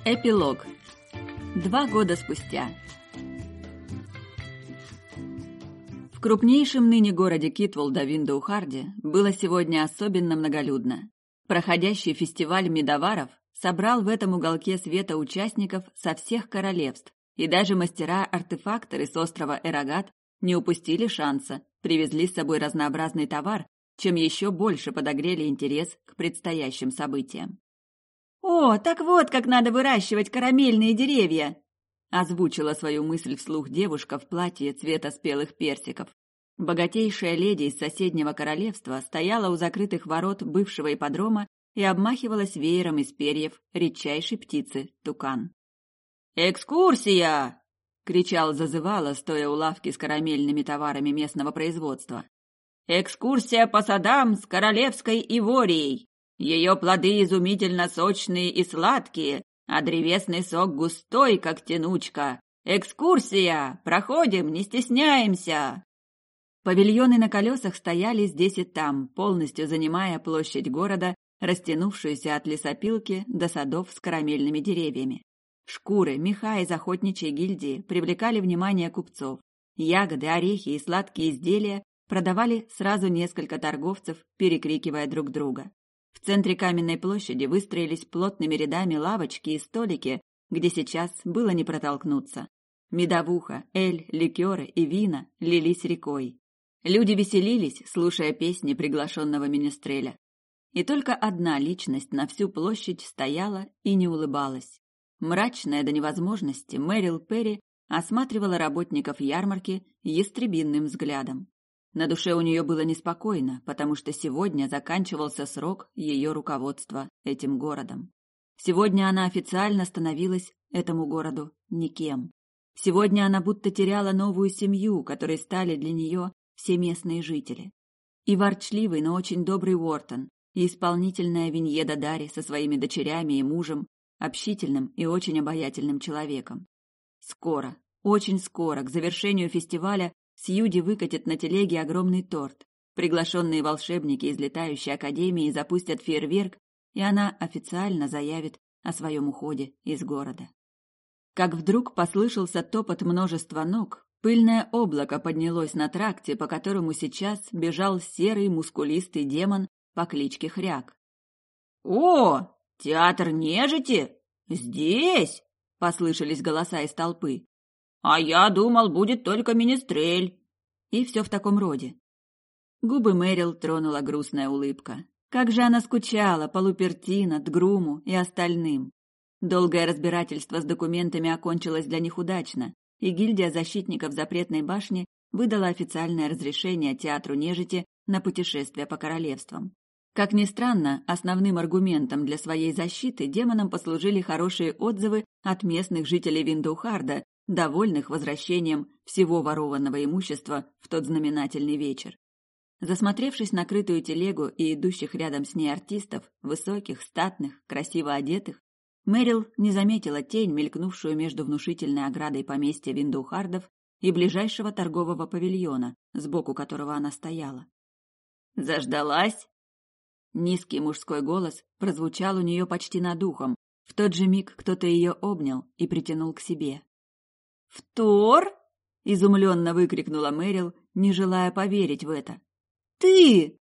Эпилог. 2 года спустя. В крупнейшем ныне городе Китволда Виндоухарде было сегодня особенно многолюдно. Проходящий фестиваль медоваров собрал в этом уголке света участников со всех королевств, и даже мастера-артефакторы с острова Эрагат не упустили шанса, привезли с собой разнообразный товар, чем еще больше подогрели интерес к предстоящим событиям. «О, так вот как надо выращивать карамельные деревья!» озвучила свою мысль вслух девушка в платье цвета спелых персиков. Богатейшая леди из соседнего королевства стояла у закрытых ворот бывшего ипподрома и обмахивалась веером из перьев редчайшей птицы тукан. «Экскурсия!» — кричал зазывало, стоя у лавки с карамельными товарами местного производства. «Экскурсия по садам с королевской иворией! Ее плоды изумительно сочные и сладкие, а древесный сок густой, как тянучка. Экскурсия! Проходим, не стесняемся!» Павильоны на колесах стояли здесь и там, полностью занимая площадь города, растянувшуюся от лесопилки до садов с карамельными деревьями. Шкуры, меха из охотничьей гильдии привлекали внимание купцов. Ягоды, орехи и сладкие изделия продавали сразу несколько торговцев, перекрикивая друг друга. В центре каменной площади выстроились плотными рядами лавочки и столики, где сейчас было не протолкнуться. Медовуха, эль, ликеры и вина лились рекой. Люди веселились, слушая песни приглашенного министреля. И только одна личность на всю площадь стояла и не улыбалась. Мрачная до невозможности Мэрил Перри осматривала работников ярмарки ястребиным взглядом. На душе у нее было неспокойно, потому что сегодня заканчивался срок ее руководства этим городом. Сегодня она официально становилась этому городу никем. Сегодня она будто теряла новую семью, которой стали для нее все местные жители. И ворчливый, но очень добрый Уортон, и исполнительная Виньеда Дари со своими дочерями и мужем, общительным и очень обаятельным человеком. Скоро, очень скоро, к завершению фестиваля Сьюди выкатит на телеге огромный торт. Приглашенные волшебники из летающей академии запустят фейерверк, и она официально заявит о своем уходе из города. Как вдруг послышался топот множества ног, пыльное облако поднялось на тракте, по которому сейчас бежал серый мускулистый демон по кличке Хряк. «О, театр нежити? Здесь?» — послышались голоса из толпы. «А я думал, будет только министрель». И все в таком роде. Губы Мэрил тронула грустная улыбка. Как же она скучала по Лупертино, Дгруму и остальным. Долгое разбирательство с документами окончилось для них удачно, и гильдия защитников Запретной башни выдала официальное разрешение театру нежити на путешествие по королевствам. Как ни странно, основным аргументом для своей защиты демонам послужили хорошие отзывы от местных жителей Виндоухарда, довольных возвращением всего ворованного имущества в тот знаменательный вечер. Засмотревшись на крытую телегу и идущих рядом с ней артистов, высоких, статных, красиво одетых, Мэрил не заметила тень, мелькнувшую между внушительной оградой поместья Виндоухардов и ближайшего торгового павильона, сбоку которого она стояла. «Заждалась?» Низкий мужской голос прозвучал у нее почти над ухом. В тот же миг кто-то ее обнял и притянул к себе. «Втор?» — изумленно выкрикнула Мэрил, не желая поверить в это. «Ты?»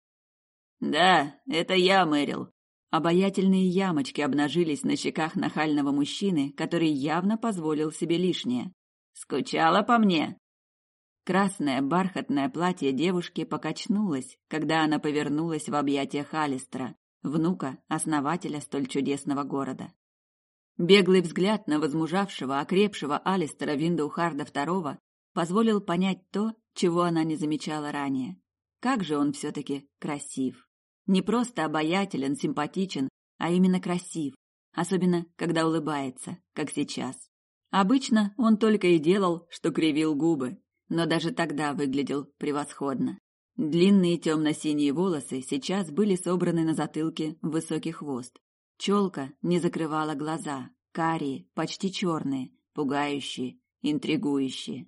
«Да, это я, Мэрил». Обаятельные ямочки обнажились на щеках нахального мужчины, который явно позволил себе лишнее. «Скучала по мне?» Красное бархатное платье девушки покачнулось, когда она повернулась в объятиях Алистера, внука основателя столь чудесного города. Беглый взгляд на возмужавшего, окрепшего Алистера Виндоухарда II позволил понять то, чего она не замечала ранее. Как же он все-таки красив. Не просто обаятелен, симпатичен, а именно красив, особенно когда улыбается, как сейчас. Обычно он только и делал, что кривил губы, но даже тогда выглядел превосходно. Длинные темно-синие волосы сейчас были собраны на затылке в высокий хвост. Челка не закрывала глаза, карие, почти черные, пугающие, интригующие.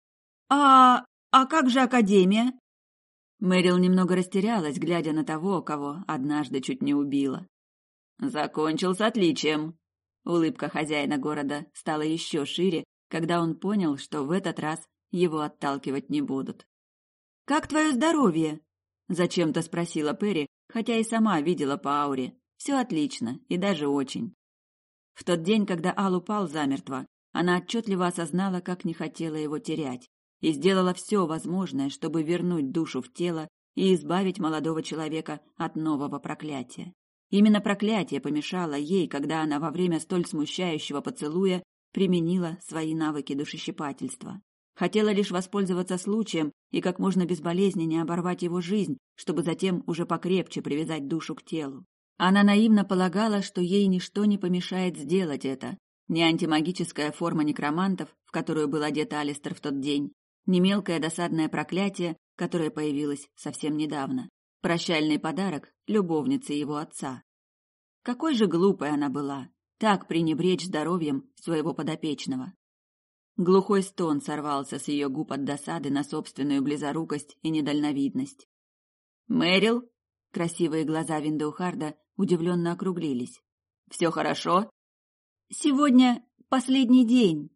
А как же академия?» Мэрил немного растерялась, глядя на того, кого однажды чуть не убила. «Закончил с отличием», Улыбка хозяина города стала еще шире, когда он понял, что в этот раз его отталкивать не будут. «Как твое здоровье?» – зачем-то спросила Перри, хотя и сама видела по ауре. Все отлично, и даже очень. В тот день, когда Ал упал замертво, она отчетливо осознала, как не хотела его терять, и сделала все возможное, чтобы вернуть душу в тело и избавить молодого человека от нового проклятия. Именно проклятие помешало ей, когда она во время столь смущающего поцелуя применила свои навыки душещипательства. Хотела лишь воспользоваться случаем и как можно безболезненнее оборвать его жизнь, чтобы затем уже покрепче привязать душу к телу. Она наивно полагала, что ей ничто не помешает сделать это. Ни антимагическая форма некромантов, в которую был одет Алистер в тот день, ни мелкое досадное проклятие, которое появилось совсем недавно. Прощальный подарок любовнице его отца. Какой же глупой она была, так пренебречь здоровьем своего подопечного. Глухой стон сорвался с ее губ от досады на собственную близорукость и недальновидность. «Мэрил?» Красивые глаза Виндоухарда удивленно округлились. «Все хорошо?» «Сегодня последний день».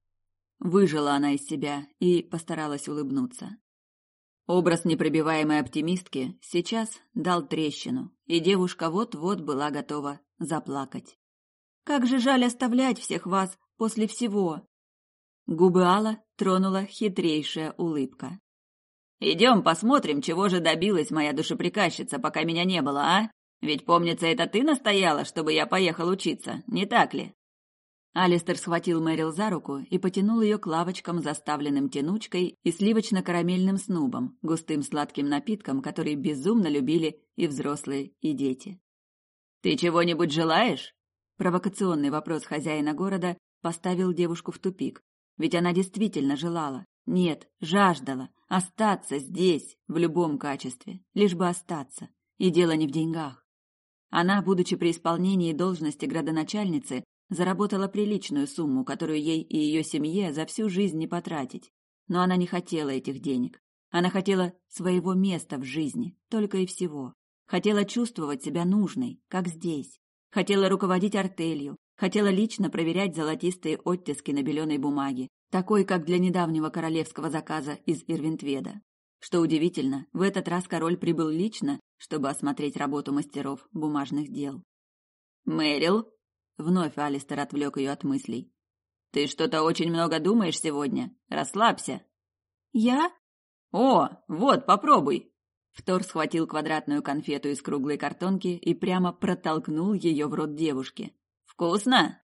Выжила она из себя и постаралась улыбнуться. Образ непробиваемой оптимистки сейчас дал трещину, и девушка вот-вот была готова заплакать. «Как же жаль оставлять всех вас после всего!» Губы Алла тронула хитрейшая улыбка. «Идем посмотрим, чего же добилась моя душеприказчица, пока меня не было, а? Ведь, помнится, это ты настояла, чтобы я поехал учиться, не так ли?» Алистер схватил Мэрил за руку и потянул ее к лавочкам, заставленным тянучкой и сливочно-карамельным снубом, густым сладким напитком, который безумно любили и взрослые, и дети. «Ты чего-нибудь желаешь?» Провокационный вопрос хозяина города поставил девушку в тупик, ведь она действительно желала, нет, жаждала остаться здесь в любом качестве, лишь бы остаться, и дело не в деньгах. Она, будучи при исполнении должности градоначальницы, заработала приличную сумму, которую ей и ее семье за всю жизнь не потратить. Но она не хотела этих денег. Она хотела своего места в жизни, только и всего. Хотела чувствовать себя нужной, как здесь. Хотела руководить артелью. Хотела лично проверять золотистые оттиски на беленой бумаге, такой, как для недавнего королевского заказа из Ирвинтведа. Что удивительно, в этот раз король прибыл лично, чтобы осмотреть работу мастеров бумажных дел. «Мэрил?» Вновь Алистер отвлек ее от мыслей. «Ты что-то очень много думаешь сегодня. Расслабься». «Я?» «О, вот, попробуй». Втор схватил квадратную конфету из круглой картонки и прямо протолкнул ее в рот девушки. «Вкусно?»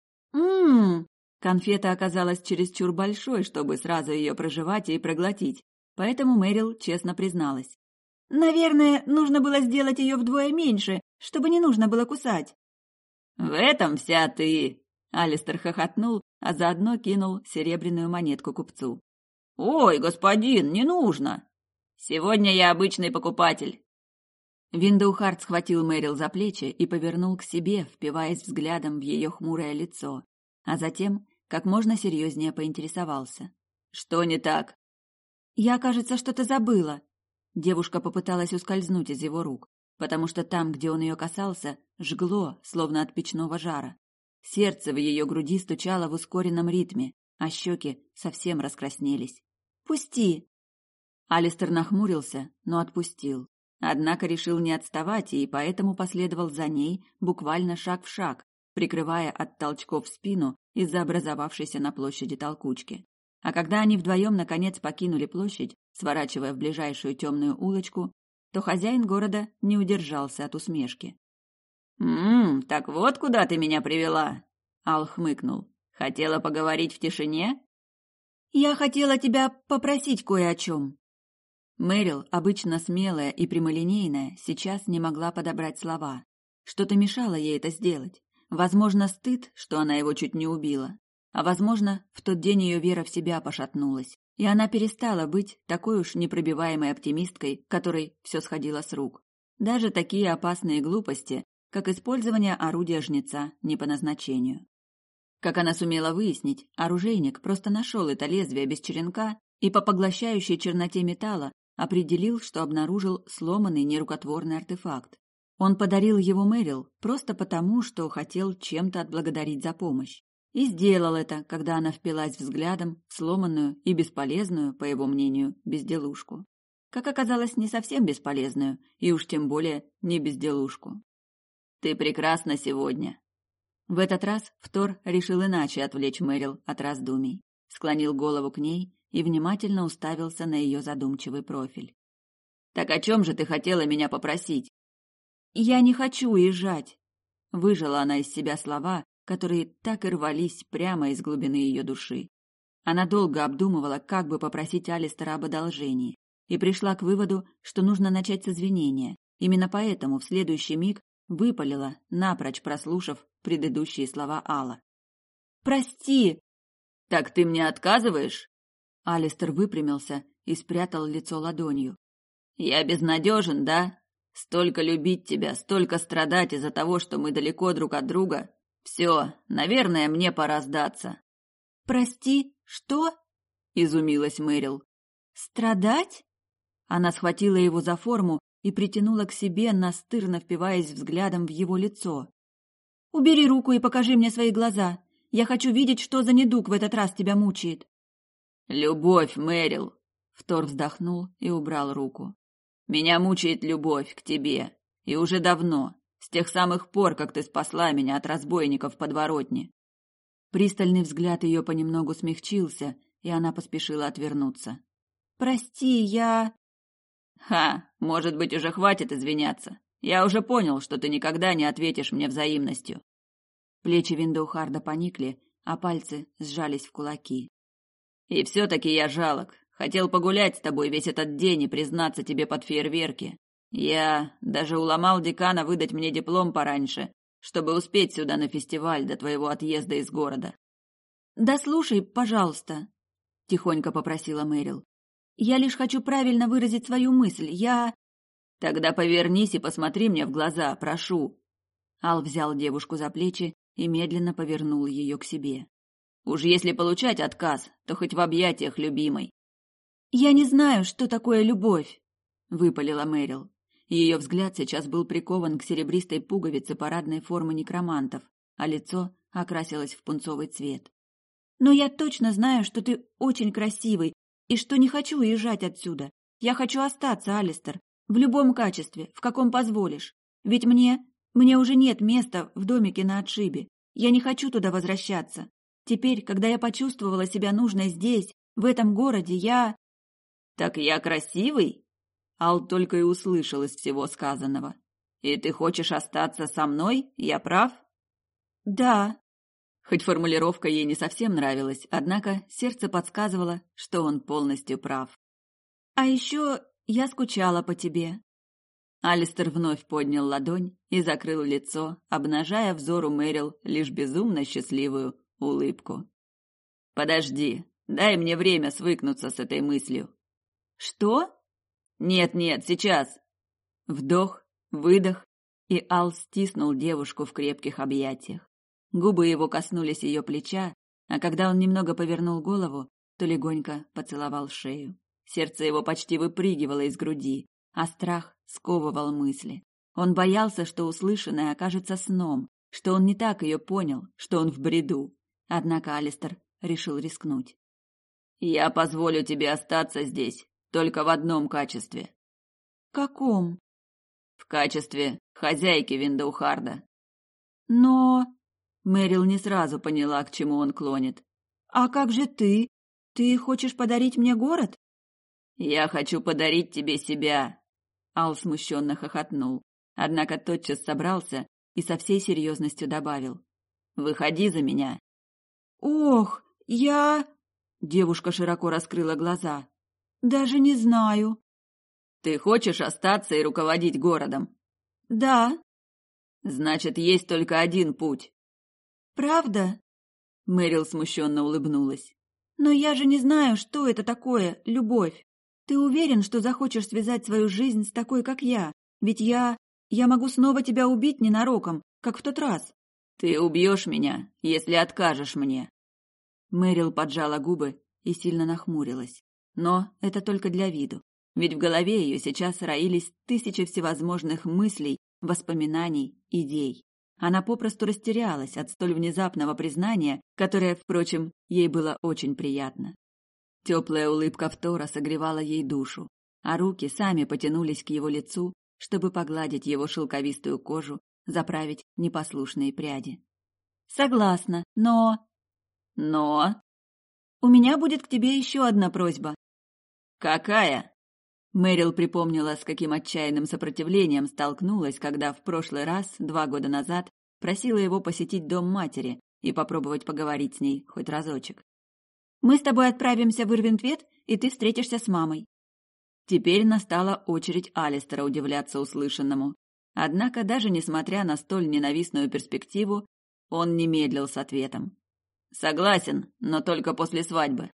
«Ммм». Конфета оказалась чересчур большой, чтобы сразу ее прожевать и проглотить, поэтому Мэрил честно призналась. «Наверное, нужно было сделать ее вдвое меньше, чтобы не нужно было кусать». «В этом вся ты!» Алистер хохотнул, а заодно кинул серебряную монетку купцу. «Ой, господин, не нужно! Сегодня я обычный покупатель!» Виндоухард схватил Мэрил за плечи и повернул к себе, впиваясь взглядом в ее хмурое лицо, а затем как можно серьезнее поинтересовался. «Что не так?» «Я, кажется, что-то забыла». Девушка попыталась ускользнуть из его рук, потому что там, где он ее касался, жгло, словно от печного жара. Сердце в ее груди стучало в ускоренном ритме, а щеки совсем раскраснелись. «Пусти!» Алистер нахмурился, но отпустил. Однако решил не отставать и поэтому последовал за ней буквально шаг в шаг, прикрывая от толчков спину из-за образовавшейся на площади толкучки. А когда они вдвоем наконец покинули площадь, сворачивая в ближайшую темную улочку, то хозяин города не удержался от усмешки. Так вот куда ты меня привела?» Ал хмыкнул. «Хотела поговорить в тишине?» «Я хотела тебя попросить кое о чем». Мэрил, обычно смелая и прямолинейная, сейчас не могла подобрать слова. Что-то мешало ей это сделать. Возможно, стыд, что она его чуть не убила. А возможно, в тот день ее вера в себя пошатнулась, и она перестала быть такой уж непробиваемой оптимисткой, которой все сходило с рук. Даже такие опасные глупости, как использование орудия жнеца не по назначению. Как она сумела выяснить, оружейник просто нашел это лезвие без черенка и по поглощающей черноте металла определил, что обнаружил сломанный нерукотворный артефакт. Он подарил его Мэрил просто потому, что хотел чем-то отблагодарить за помощь. И сделал это, когда она впилась взглядом в сломанную и бесполезную, по его мнению, безделушку. Как оказалось, не совсем бесполезную, и уж тем более не безделушку. «Ты прекрасна сегодня». В этот раз Втор решил иначе отвлечь Мэрил от раздумий. Склонил голову к ней и внимательно уставился на ее задумчивый профиль. «Так о чем же ты хотела меня попросить?» «Я не хочу уезжать», — выжала она из себя слова, которые так и рвались прямо из глубины ее души. Она долго обдумывала, как бы попросить Алистера об одолжении, и пришла к выводу, что нужно начать с извинения. Именно поэтому в следующий миг выпалила, напрочь прослушав предыдущие слова Алла. «Прости!» «Так ты мне отказываешь?» Алистер выпрямился и спрятал лицо ладонью. «Я безнадежен, да? Столько любить тебя, столько страдать из-за того, что мы далеко друг от друга. Все, наверное, мне пора сдаться». «Прости, что?» — изумилась Мэрил. «Страдать?» Она схватила его за форму и притянула к себе, настырно впиваясь взглядом в его лицо. «Убери руку и покажи мне свои глаза. Я хочу видеть, что за недуг в этот раз тебя мучает». «Любовь, Мэрил!» Втор вздохнул и убрал руку. «Меня мучает любовь к тебе. И уже давно, с тех самых пор, как ты спасла меня от разбойников в подворотне». Пристальный взгляд ее понемногу смягчился, и она поспешила отвернуться. «Прости, я...» «Ха, может быть, уже хватит извиняться. Я уже понял, что ты никогда не ответишь мне взаимностью». Плечи Виндоухарда поникли, а пальцы сжались в кулаки. «И все-таки я жалок. Хотел погулять с тобой весь этот день и признаться тебе под фейерверки. Я даже уломал декана выдать мне диплом пораньше, чтобы успеть сюда на фестиваль до твоего отъезда из города». «Да слушай, пожалуйста», — тихонько попросила Мэрил. «Я лишь хочу правильно выразить свою мысль. «Тогда повернись и посмотри мне в глаза, прошу». Ал взял девушку за плечи и медленно повернул ее к себе. «Уж если получать отказ, то хоть в объятиях любимой». «Я не знаю, что такое любовь», — выпалила Мэрил. Ее взгляд сейчас был прикован к серебристой пуговице парадной формы некромантов, а лицо окрасилось в пунцовый цвет. «Но я точно знаю, что ты очень красивый и что не хочу уезжать отсюда. Я хочу остаться, Алистер, в любом качестве, в каком позволишь. Ведь мне уже нет места в домике на отшибе. Я не хочу туда возвращаться. Теперь, когда я почувствовала себя нужной здесь, в этом городе, я...» «Так я красивый?» Ал только и услышал из всего сказанного. «И ты хочешь остаться со мной? Я прав?» «Да». Хоть формулировка ей не совсем нравилась, однако сердце подсказывало, что он полностью прав. «А еще я скучала по тебе». Алистер вновь поднял ладонь и закрыл лицо, обнажая взору Мэрил лишь безумно счастливую улыбку. «Подожди, дай мне время свыкнуться с этой мыслью». «Что?» «Нет, сейчас». Вдох, выдох, и Ал стиснул девушку в крепких объятиях. Губы его коснулись ее плеча, а когда он немного повернул голову, то легонько поцеловал шею. Сердце его почти выпрыгивало из груди, а страх сковывал мысли. Он боялся, что услышанное окажется сном, что он не так ее понял, что он в бреду. Однако Алистер решил рискнуть. «Я позволю тебе остаться здесь, только в одном качестве». «Каком?» «В качестве хозяйки Виндоухарда». «Но...» Мэрил не сразу поняла, к чему он клонит. «А как же ты? Ты хочешь подарить мне город?» «Я хочу подарить тебе себя!» Ал смущенно хохотнул, однако тотчас собрался и со всей серьезностью добавил. «Выходи за меня!» «Ох, я...» Девушка широко раскрыла глаза. «Даже не знаю». «Ты хочешь остаться и руководить городом?» «Да». «Значит, есть только один путь». «Правда?» Мэрил смущенно улыбнулась. «Но я же не знаю, что это такое, любовь. Ты уверен, что захочешь связать свою жизнь с такой, как я? Ведь я могу снова тебя убить ненароком, как в тот раз». «Ты убьешь меня, если откажешь мне». Мэрил поджала губы и сильно нахмурилась. Но это только для виду. Ведь в голове ее сейчас роились тысячи всевозможных мыслей воспоминаний, идей. Она попросту растерялась от столь внезапного признания, которое, впрочем, ей было очень приятно. Теплая улыбка Втора согревала ей душу, а руки сами потянулись к его лицу, чтобы погладить его шелковистую кожу, заправить непослушные пряди. «Согласна, но...» «Но...» «У меня будет к тебе еще одна просьба». «Какая?» Мэрил припомнила, с каким отчаянным сопротивлением столкнулась, когда в прошлый раз, 2 года назад, просила его посетить дом матери и попробовать поговорить с ней хоть разочек. «Мы с тобой отправимся в Ирвинтвет, и ты встретишься с мамой». Теперь настала очередь Алистера удивляться услышанному. Однако, даже несмотря на столь ненавистную перспективу, он не медлил с ответом. «Согласен, но только после свадьбы».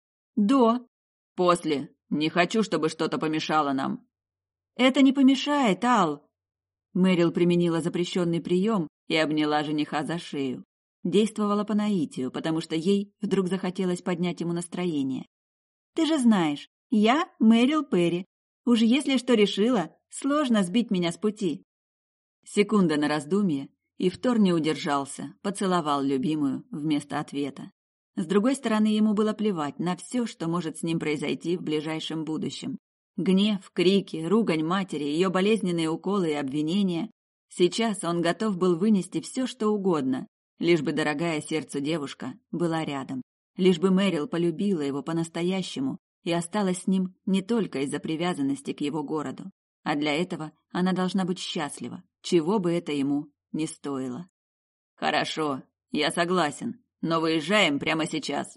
«До». «После. Не хочу, чтобы что-то помешало нам». «Это не помешает, Ал». Мэрил применила запрещенный прием и обняла жениха за шею. Действовала по наитию, потому что ей вдруг захотелось поднять ему настроение. «Ты же знаешь, я Мэрил Перри. Уж если что решила, сложно сбить меня с пути». Секунда на раздумье, и Втор не удержался, поцеловал любимую вместо ответа. С другой стороны, ему было плевать на все, что может с ним произойти в ближайшем будущем. Гнев, крики, ругань матери, ее болезненные уколы и обвинения. Сейчас он готов был вынести все, что угодно, лишь бы дорогая сердцу девушка была рядом, лишь бы Мэрил полюбила его по-настоящему и осталась с ним не только из-за привязанности к его городу, а для этого она должна быть счастлива, чего бы это ему не стоило. «Хорошо, я согласен, но выезжаем прямо сейчас».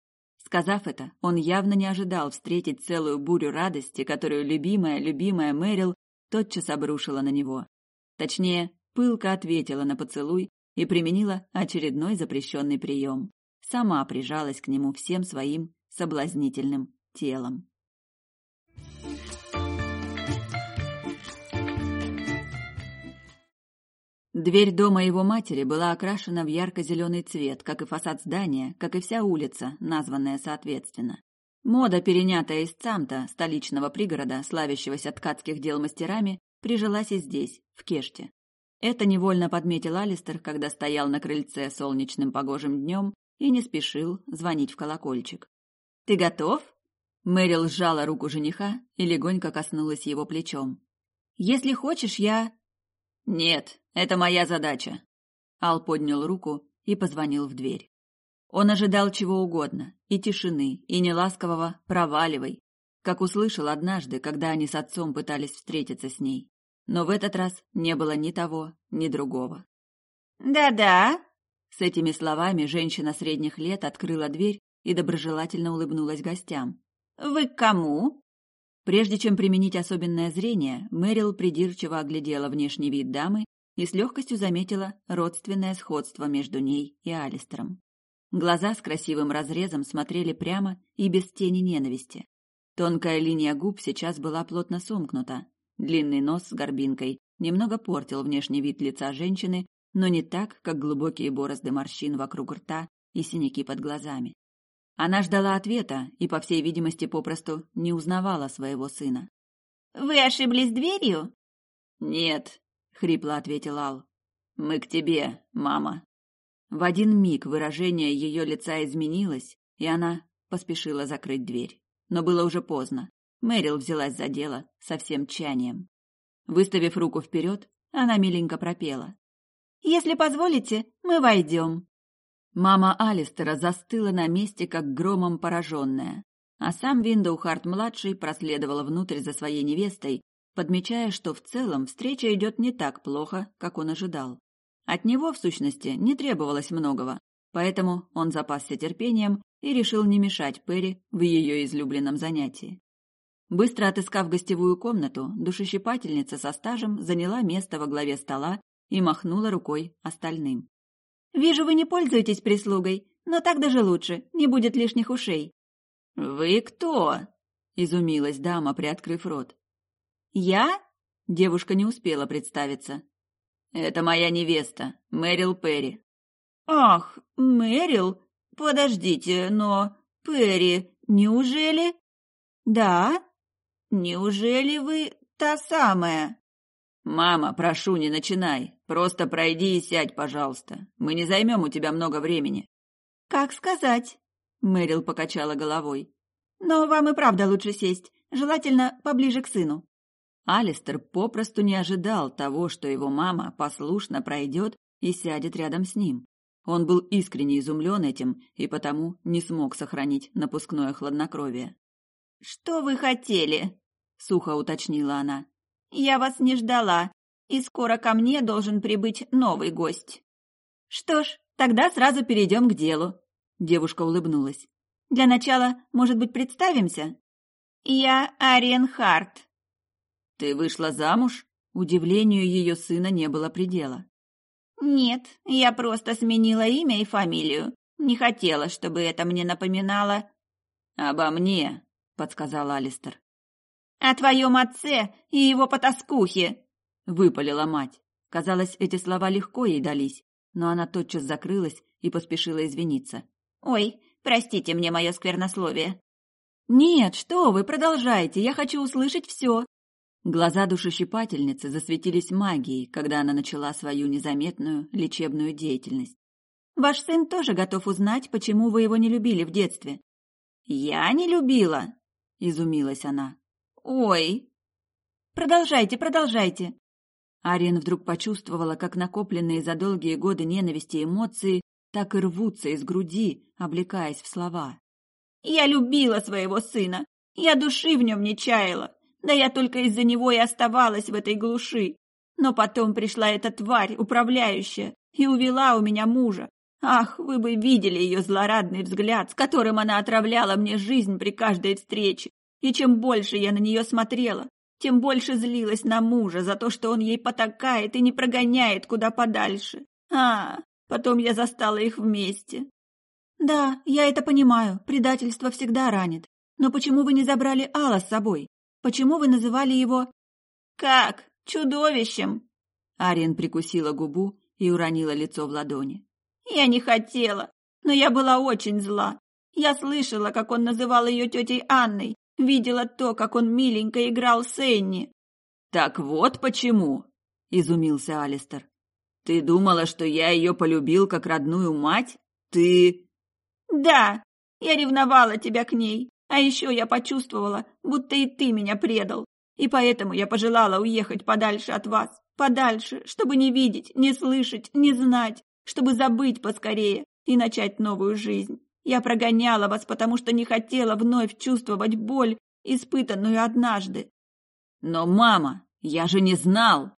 Сказав это, он явно не ожидал встретить целую бурю радости, которую любимая Мэрил тотчас обрушила на него. Точнее, пылко ответила на поцелуй и применила очередной запрещенный прием. Сама прижалась к нему всем своим соблазнительным телом. Дверь дома его матери была окрашена в ярко-зеленый цвет, как и фасад здания, как и вся улица, названная соответственно. Мода, перенятая из Цамта, столичного пригорода, славящегося ткацких дел мастерами, прижилась и здесь, в Кеште. Это невольно подметил Алистер, когда стоял на крыльце солнечным погожим днем и не спешил звонить в колокольчик. «Ты готов?» Мэрил сжала руку жениха и легонько коснулась его плечом. «Если хочешь, я...» «Нет, это моя задача». Ал поднял руку и позвонил в дверь. Он ожидал чего угодно, и тишины, и неласкового «проваливай», как услышал однажды, когда они с отцом пытались встретиться с ней. Но в этот раз не было ни того, ни другого. «Да-да». С этими словами женщина средних лет открыла дверь и доброжелательно улыбнулась гостям. «Вы к кому?» Прежде чем применить особенное зрение, Мэрил придирчиво оглядела внешний вид дамы и с легкостью заметила родственное сходство между ней и Алистером. Глаза с красивым разрезом смотрели прямо и без тени ненависти. Тонкая линия губ сейчас была плотно сомкнута. Длинный нос с горбинкой немного портил внешний вид лица женщины, но не так, как глубокие борозды морщин вокруг рта и синяки под глазами. Она ждала ответа и, по всей видимости, попросту не узнавала своего сына. «Вы ошиблись дверью?» «Нет», — хрипло ответил Ал. «Мы к тебе, мама». В один миг выражение ее лица изменилось, и она поспешила закрыть дверь. Но было уже поздно. Мэрил взялась за дело со всем тщанием. Выставив руку вперед, она миленько пропела. «Если позволите, мы войдем». Мама Алистера застыла на месте, как громом пораженная, а сам Виндоухарт-младший проследовал внутрь за своей невестой, подмечая, что в целом встреча идет не так плохо, как он ожидал. От него, в сущности, не требовалось многого, поэтому он запасся терпением и решил не мешать Перри в ее излюбленном занятии. Быстро отыскав гостевую комнату, душещипательница со стажем заняла место во главе стола и махнула рукой остальным. «Вижу, вы не пользуетесь прислугой, но так даже лучше, не будет лишних ушей». «Вы кто?» – изумилась дама, приоткрыв рот. «Я?» – девушка не успела представиться. «Это моя невеста, Мэрил Перри». «Ах, Мэрил? Подождите, но... Перри, неужели?» «Да? Неужели вы та самая?» «Мама, прошу, не начинай. Просто пройди и сядь, пожалуйста. Мы не займем у тебя много времени». «Как сказать?» — Мэрил покачала головой. «Но вам и правда лучше сесть, желательно поближе к сыну». Алистер попросту не ожидал того, что его мама послушно пройдет и сядет рядом с ним. Он был искренне изумлен этим и потому не смог сохранить напускное хладнокровие. «Что вы хотели?» — сухо уточнила она. «Я вас не ждала, и скоро ко мне должен прибыть новый гость». «Что ж, тогда сразу перейдем к делу», — девушка улыбнулась. «Для начала, может быть, представимся?» «Я Ариен Харт». «Ты вышла замуж?» Удивлению ее сына не было предела. «Нет, я просто сменила имя и фамилию. Не хотела, чтобы это мне напоминало...» «Обо мне», — подсказал Алистер. «О твоем отце и его потаскухе», — выпалила мать. Казалось, эти слова легко ей дались, но она тотчас закрылась и поспешила извиниться. «Ой, простите мне мое сквернословие». «Нет, что вы, продолжайте, я хочу услышать все». Глаза душещипательницы засветились магией, когда она начала свою незаметную лечебную деятельность. «Ваш сын тоже готов узнать, почему вы его не любили в детстве». «Я не любила?» — изумилась она. «Ой!» «Продолжайте, продолжайте!» Ариен вдруг почувствовала, как накопленные за долгие годы ненависти эмоции так и рвутся из груди, облекаясь в слова. «Я любила своего сына! Я души в нем не чаяла! Да я только из-за него и оставалась в этой глуши! Но потом пришла эта тварь, управляющая, и увела у меня мужа. Ах, вы бы видели ее злорадный взгляд, с которым она отравляла мне жизнь при каждой встрече! И чем больше я на нее смотрела, тем больше злилась на мужа за то, что он ей потакает и не прогоняет куда подальше. Потом я застала их вместе». «Да, я это понимаю, предательство всегда ранит. Но почему вы не забрали Алла с собой? Почему вы называли его...» «Как? Чудовищем?» Ариен прикусила губу и уронила лицо в ладони. «Я не хотела, но я была очень зла. Я слышала, как он называл ее тетей Анной, видела то, как он миленько играл с Энни». «Так вот почему!» — изумился Алистер. «Ты думала, что я ее полюбил как родную мать? Ты...» «Да, я ревновала тебя к ней, а еще я почувствовала, будто и ты меня предал, и поэтому я пожелала уехать подальше от вас, подальше, чтобы не видеть, не слышать, не знать, чтобы забыть поскорее и начать новую жизнь. Я прогоняла вас, потому что не хотела вновь чувствовать боль, испытанную однажды». «Но, мама, я же не знал!»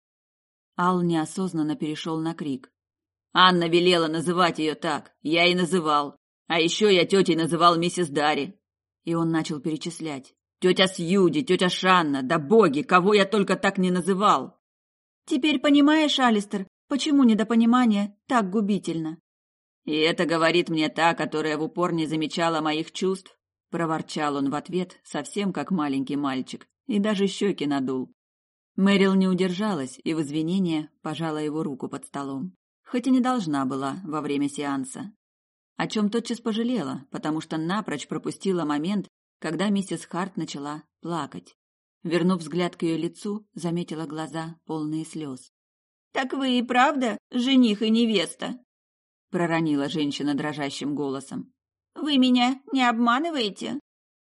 Ал неосознанно перешел на крик. «Анна велела называть ее так, я и называл. А еще я тетей называл миссис Дарри». И он начал перечислять. «Тетя Сьюди, тетя Шанна, да боги, кого я только так не называл!» «Теперь понимаешь, Алистер, почему недопонимание так губительно?» «И это говорит мне та, которая в упор не замечала моих чувств», — проворчал он в ответ, совсем как маленький мальчик, и даже щеки надул. Мэрил не удержалась и в извинение пожала его руку под столом, хоть и не должна была во время сеанса. О чем тотчас пожалела, потому что напрочь пропустила момент, когда миссис Харт начала плакать. Вернув взгляд к ее лицу, заметила глаза, полные слез. «Так вы и правда жених и невеста?» — проронила женщина дрожащим голосом. «Вы меня не обманываете?»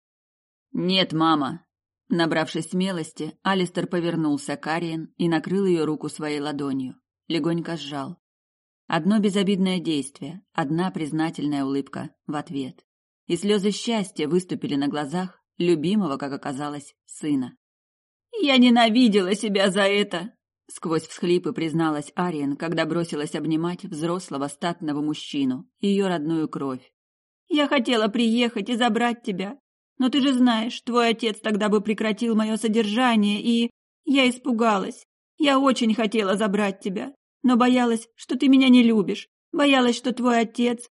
«Нет, мама». Набравшись смелости, Алистер повернулся к Ариен и накрыл ее руку своей ладонью. Легонько сжал. Одно безобидное действие, одна признательная улыбка в ответ. И слезы счастья выступили на глазах любимого, как оказалось, сына. «Я ненавидела себя за это!» Сквозь всхлипы призналась Ариен, когда бросилась обнимать взрослого статного мужчину, ее родную кровь. «Я хотела приехать и забрать тебя, но ты же знаешь, твой отец тогда бы прекратил мое содержание, и... Я испугалась. Я очень хотела забрать тебя, но боялась, что ты меня не любишь, боялась, что твой отец...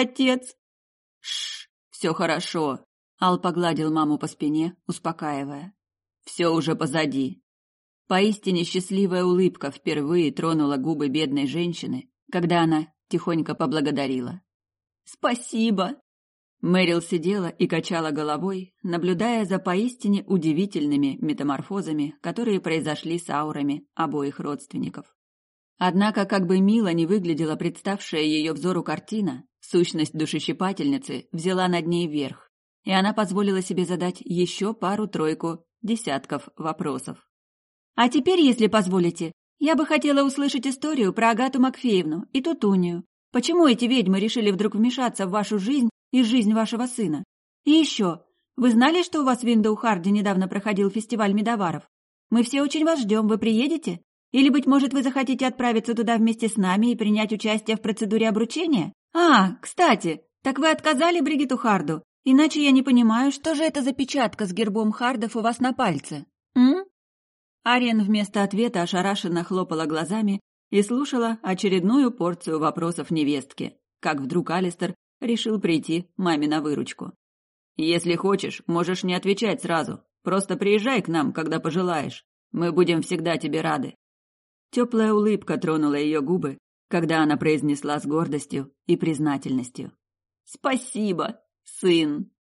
Шш, все хорошо. Ал погладил маму по спине, успокаивая. Все уже позади. Поистине счастливая улыбка впервые тронула губы бедной женщины, когда она тихонько поблагодарила. «Спасибо!» Мэрил сидела и качала головой, наблюдая за поистине удивительными метаморфозами, которые произошли с аурами обоих родственников. Однако, как бы мило ни выглядела представшая ее взору картина, сущность душещипательницы взяла над ней верх, и она позволила себе задать еще пару-тройку десятков вопросов. А теперь, если позволите, я бы хотела услышать историю про Агату Макфеевну и Тутунию. Почему эти ведьмы решили вдруг вмешаться в вашу жизнь и жизнь вашего сына? И еще, вы знали, что у вас в Виндоу-Харде недавно проходил фестиваль медоваров? Мы все очень вас ждем, вы приедете? Или, быть может, вы захотите отправиться туда вместе с нами и принять участие в процедуре обручения? Кстати, так вы отказали Бригитту Харду? Иначе я не понимаю, что же это за печатка с гербом Хардов у вас на пальце? Ариен вместо ответа ошарашенно хлопала глазами и слушала очередную порцию вопросов невестки, как вдруг Алистер решил прийти маме на выручку. «Если хочешь, можешь не отвечать сразу. Просто приезжай к нам, когда пожелаешь. Мы будем всегда тебе рады». Теплая улыбка тронула ее губы, когда она произнесла с гордостью и признательностью: «Спасибо, сын!»